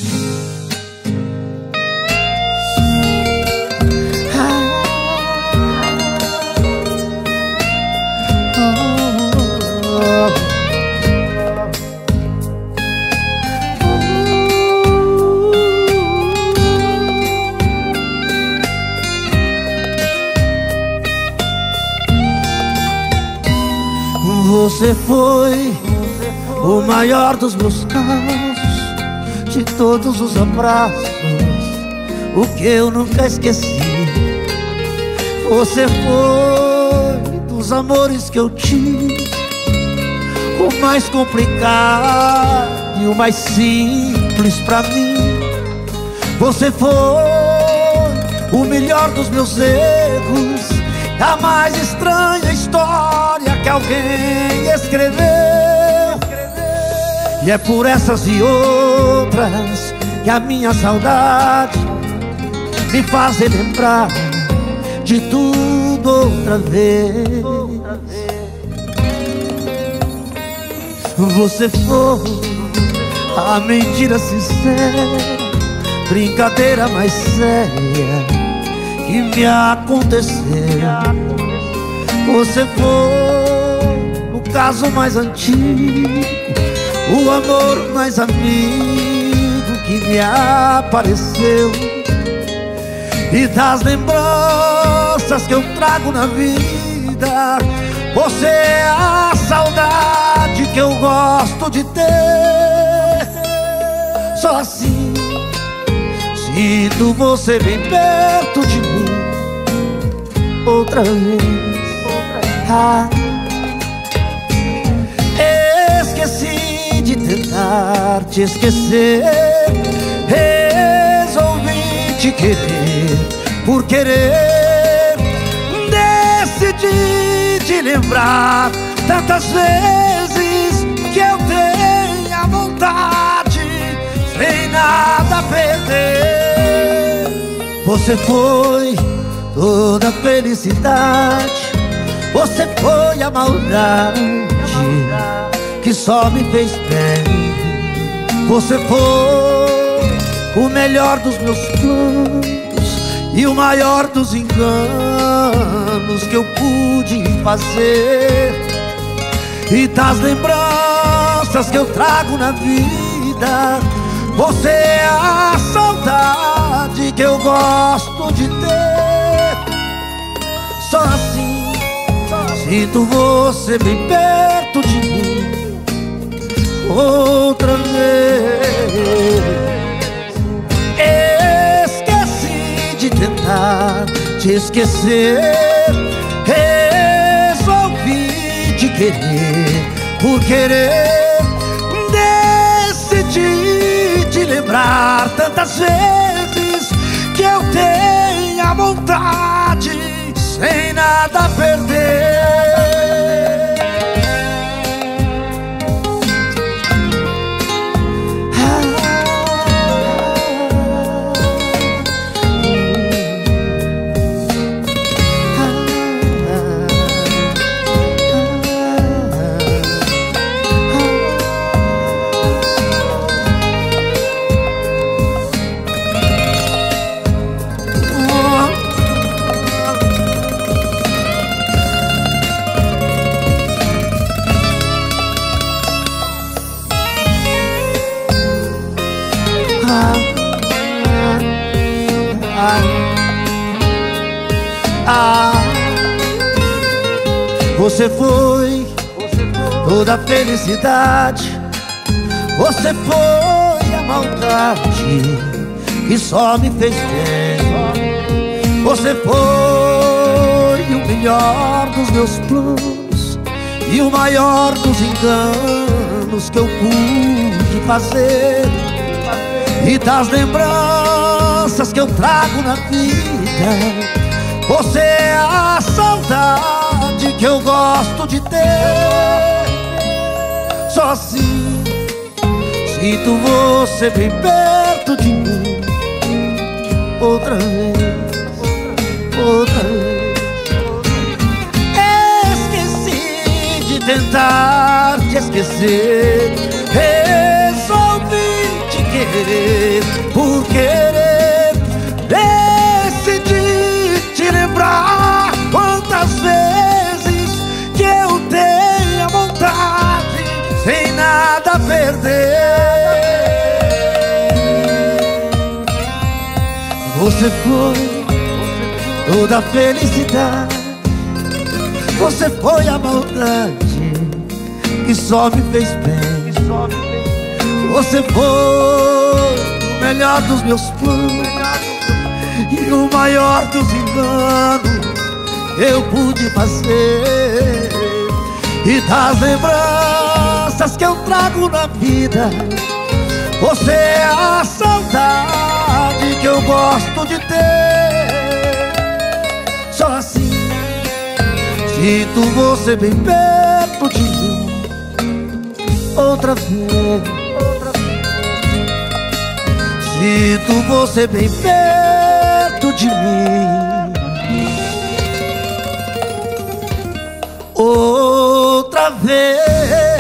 Você foi o maior dos meus casos, de todos os abraços, o que eu nunca esqueci. Você foi dos amores que eu tive, o mais complicado e o mais simples pra mim. Você foi o melhor dos meus erros, a mais estranha história que alguém escreveu. E é por essas e outras que a minha saudade me faz lembrar de tudo outra vez. Você foi a mentira sincera, brincadeira mais séria que me aconteceu. Você foi o caso mais antigo, o amor mais amigo que me apareceu. E das lembranças que eu trago na vida, você é a saudade que eu gosto de ter. Só assim sinto você bem perto de mim outra vez. Esqueci de tentar te esquecer, resolvi te querer por querer. Decidi te lembrar tantas vezes que eu tenha vontade, sem nada a perder. Você foi toda a felicidade, você foi a maldade que só me fez bem. Você foi o melhor dos meus planos e o maior dos enganos que eu pude fazer. E das lembranças que eu trago na vida, você é a saudade que eu gosto de ter. Só assim sinto você bem perto de mim outra vez. Esqueci de tentar te esquecer, resolvi te querer por querer. Decidi te lembrar tantas vezes que eu tenha vontade, sem nada a perder. Você foi toda a felicidade, você foi a maldade que só me fez bem. Você foi o melhor dos meus planos e o maior dos enganos que eu pude fazer. E das lembranças que eu trago na vida, você é a saudade que eu gosto de ter. Só assim sinto você bem perto de mim outra vez, outra vez. Esqueci de tentar te esquecer, resolvi te querer por querer, decidi te lembrar. Quantas vezes que eu tenho vontade, sem nada a perder. Você foi toda a felicidade, você foi a maldade que só me fez bem. Você foi o melhor dos meus planos e o maior dos enganos eu pude fazer. E das lembranças que eu trago na vida, você é a saudade que eu gosto de ter. Só assim sinto você bem perto de mim outra vez. Sinto você bem perto de mim outra vez.